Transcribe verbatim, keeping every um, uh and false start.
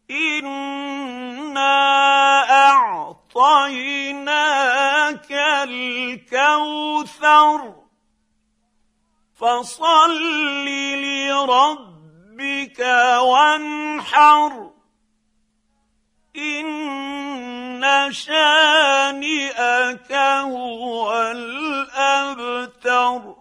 إنا أعطيناك الكوثر فصل لربك وانحر إن شانئك هو الأبتر.